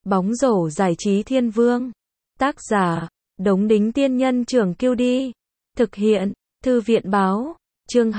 Bóng rổ giải trí thiên vương. Tác giả, Đống Đính Tiên Nhân Trưởng Kiêu Đi. Thực hiện, Thư viện Báo. Chương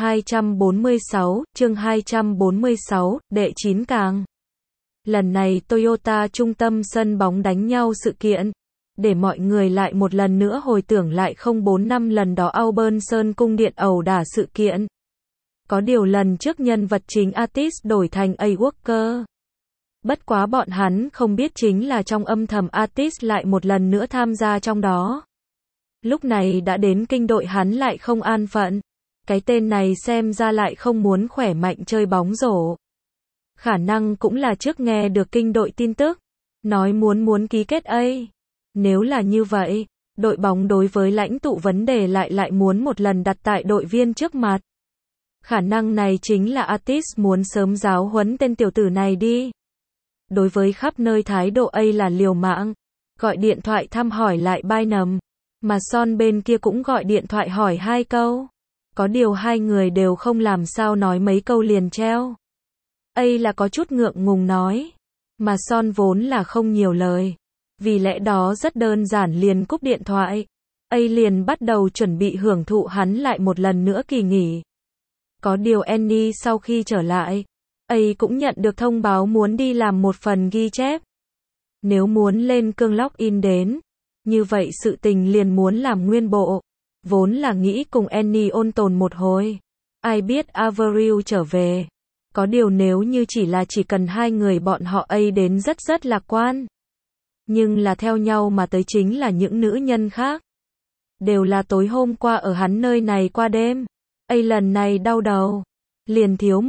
246, đệ 9 càng. Lần này Toyota trung tâm sân bóng đánh nhau sự kiện. Để mọi người lại một lần nữa hồi tưởng lại 04 năm lần đó Auburn Sơn cung điện ẩu đả sự kiện. Có điều lần trước nhân vật chính Artis đổi thành A. Walker. Bất quá bọn hắn không biết chính là trong âm thầm Artis lại một lần nữa tham gia trong đó. Lúc này đã đến kinh đội hắn lại không an phận. Cái tên này xem ra lại không muốn khỏe mạnh chơi bóng rổ. Khả năng cũng là trước nghe được kinh đội tin tức. Nói muốn ký kết A. Nếu là như vậy, đội bóng đối với lãnh tụ vấn đề lại muốn một lần đặt tại đội viên trước mặt. Khả năng này chính là Artis muốn sớm giáo huấn tên tiểu tử này đi. Đối với khắp nơi thái độ A là liều mạng. Gọi điện thoại thăm hỏi lại Bynum. Mà Son bên kia cũng gọi điện thoại hỏi 2 câu. Có điều hai người đều không làm sao nói mấy câu liền treo. A là có chút ngượng ngùng nói. Mà Son vốn là không nhiều lời. Vì lẽ đó rất đơn giản liền cúp điện thoại. A liền bắt đầu chuẩn bị hưởng thụ hắn lại một lần nữa kỳ nghỉ. Có điều Annie sau khi trở lại, A cũng nhận được thông báo muốn đi làm một phần ghi chép. Nếu muốn lên cương login đến, như vậy sự tình liền muốn làm nguyên bộ. Vốn là nghĩ cùng Annie ôn tồn một hồi. Ai biết Avril trở về. Có điều nếu như chỉ cần hai người bọn họ A đến rất lạc quan. Nhưng là theo nhau mà tới chính là những nữ nhân khác. Đều là tối hôm qua ở hắn nơi này qua đêm. A lần này đau đầu. Liền thiếu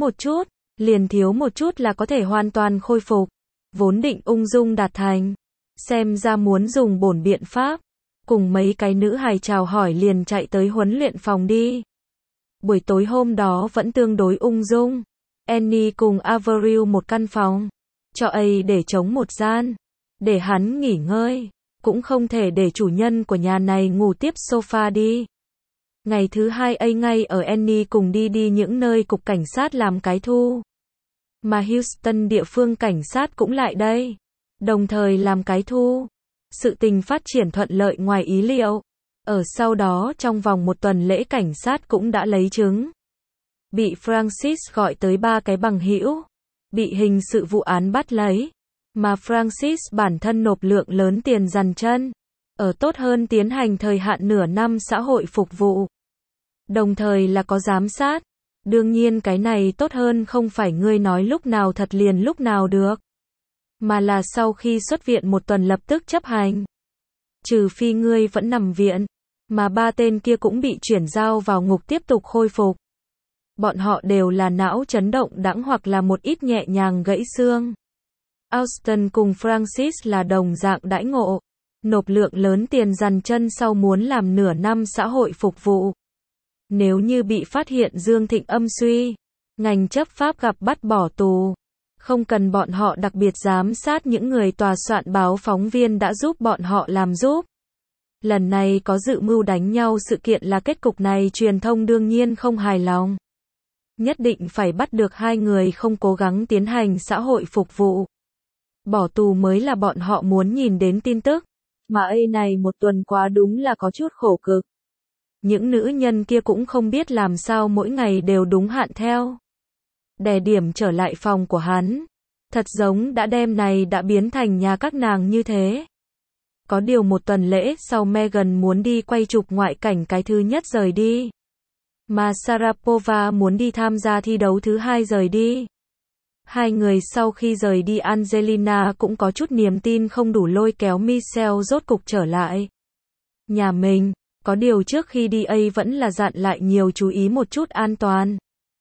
một chút là có thể hoàn toàn khôi phục. Vốn định ung dung đạt thành. Xem ra muốn dùng bổn biện pháp. Cùng mấy cái nữ hài chào hỏi liền chạy tới huấn luyện phòng đi. Buổi tối hôm đó vẫn tương đối ung dung. Annie cùng Avril một căn phòng. Cho A để trống một gian. Để hắn nghỉ ngơi. Cũng không thể để chủ nhân của nhà này ngủ tiếp sofa đi. Ngày thứ hai A ngay ở Annie cùng đi những nơi cục cảnh sát làm cái thu. Mà Houston địa phương cảnh sát cũng lại đây. Đồng thời làm cái thu. Sự tình phát triển thuận lợi ngoài ý liệu. Ở sau đó trong vòng một tuần lễ cảnh sát cũng đã lấy chứng. Bị Francis gọi tới 3 cái bằng hữu. Bị hình sự vụ án bắt lấy. Mà Francis bản thân nộp lượng lớn tiền dằn chân. Ở tốt hơn tiến hành thời hạn nửa năm xã hội phục vụ. Đồng thời là có giám sát. Đương nhiên cái này tốt hơn không phải ngươi nói lúc nào thật liền lúc nào được. Mà là sau khi xuất viện một tuần lập tức chấp hành. Trừ phi ngươi vẫn nằm viện. Mà 3 tên kia cũng bị chuyển giao vào ngục tiếp tục khôi phục. Bọn họ đều là não chấn động đãng hoặc là một ít nhẹ nhàng gãy xương. Austin cùng Francis là đồng dạng đãi ngộ. Nộp lượng lớn tiền dằn chân sau muốn làm nửa năm xã hội phục vụ. Nếu như bị phát hiện dương thịnh âm suy, ngành chấp pháp gặp bắt bỏ tù. Không cần bọn họ đặc biệt giám sát những người tòa soạn báo phóng viên đã giúp bọn họ làm giúp. Lần này có dự mưu đánh nhau sự kiện là kết cục này truyền thông đương nhiên không hài lòng. Nhất định phải bắt được hai người không cố gắng tiến hành xã hội phục vụ. Bỏ tù mới là bọn họ muốn nhìn đến tin tức. Mà A này một tuần quá đúng là có chút khổ cực. Những nữ nhân kia cũng không biết làm sao mỗi ngày đều đúng hạn theo. Đè điểm trở lại phòng của hắn. Thật giống đã đem này đã biến thành nhà các nàng như thế. Có điều một tuần lễ sau Megan muốn đi quay chụp ngoại cảnh cái thứ nhất rời đi. Mà Sharapova muốn đi tham gia thi đấu thứ 2 rời đi. Hai người sau khi rời đi Angelina cũng có chút niềm tin không đủ lôi kéo Michelle rốt cục trở lại. Nhà mình, có điều trước khi đi A vẫn là dặn lại nhiều chú ý một chút an toàn.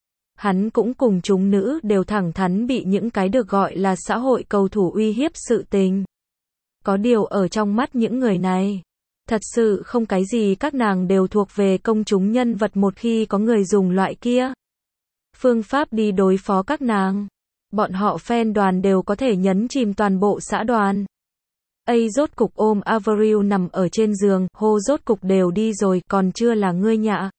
Hắn cũng cùng chúng nữ đều thẳng thắn bị những cái được gọi là xã hội cầu thủ uy hiếp sự tình. Có điều ở trong mắt những người này, thật sự không cái gì các nàng đều thuộc về công chúng nhân vật một khi có người dùng loại kia. Phương pháp đi đối phó các nàng. Bọn họ fan đoàn đều có thể nhấn chìm toàn bộ xã đoàn. A rốt cục ôm Avril nằm ở trên giường, hô rốt cục đều đi rồi, còn chưa là ngươi nhạ.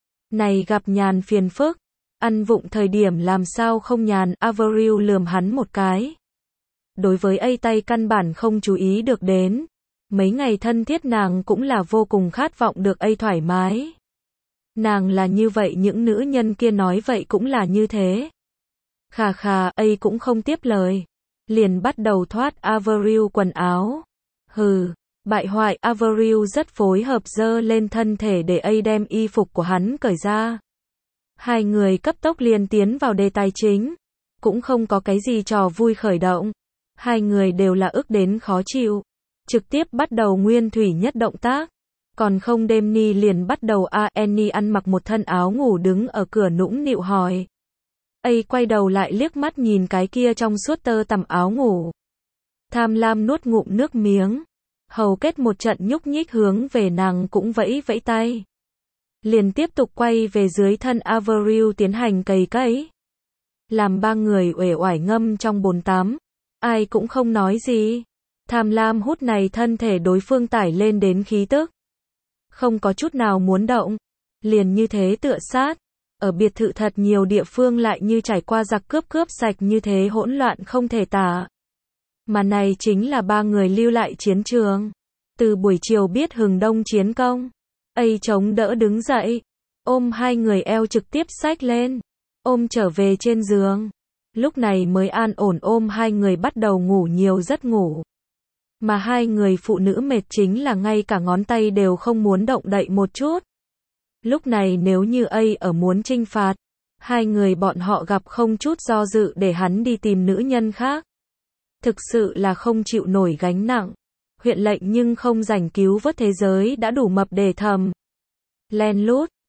Này gặp nhàn phiền phức. Ăn vụng thời điểm làm sao không nhàn, Avril lườm hắn một cái. đối với A tay căn bản không chú ý được đến. Mấy ngày thân thiết nàng cũng là vô cùng khát vọng được A thoải mái. Nàng là như vậy, những nữ nhân kia nói vậy cũng là như thế. Khà khà, A cũng không tiếp lời. Liền bắt đầu thoát Avril quần áo. Hừ, bại hoại. Avril rất phối hợp giơ lên thân thể để A đem y phục của hắn cởi ra. Hai người cấp tốc liền tiến vào đề tài chính. Cũng không có cái gì trò vui khởi động. Hai người đều là ức đến khó chịu. Trực tiếp bắt đầu nguyên thủy nhất động tác. Còn không đêm ni liền bắt đầu Annie ăn mặc một thân áo ngủ đứng ở cửa nũng nịu hỏi. A quay đầu lại liếc mắt nhìn cái kia trong suốt tơ tằm áo ngủ. Tham lam nuốt ngụm nước miếng. Hầu kết một trận nhúc nhích hướng về nàng cũng vẫy vẫy tay. Liền tiếp tục quay về dưới thân Avril tiến hành cày cấy. Làm ba người uể oải ngâm trong bồn tắm. Ai cũng không nói gì. Tham lam hút này thân thể đối phương tải lên đến khí tức. Không có chút nào muốn động. Liền như thế tựa sát. Ở biệt thự thật nhiều địa phương lại như trải qua giặc cướp sạch như thế hỗn loạn không thể tả. Mà này chính là ba người lưu lại chiến trường. Từ buổi chiều biết hừng đông chiến công. A chống đỡ đứng dậy. Ôm hai người eo trực tiếp xách lên. Ôm trở về trên giường. Lúc này mới an ổn ôm hai người bắt đầu ngủ nhiều giấc ngủ. Mà hai người phụ nữ mệt chính là ngay cả ngón tay đều không muốn động đậy một chút. Lúc này nếu như A ở muốn trinh phạt, hai người bọn họ gặp không chút do dự để hắn đi tìm nữ nhân khác. Thực sự là không chịu nổi gánh nặng. Huyện lệnh nhưng không rảnh cứu vớt thế giới đã đủ mập để thầm. Len lút,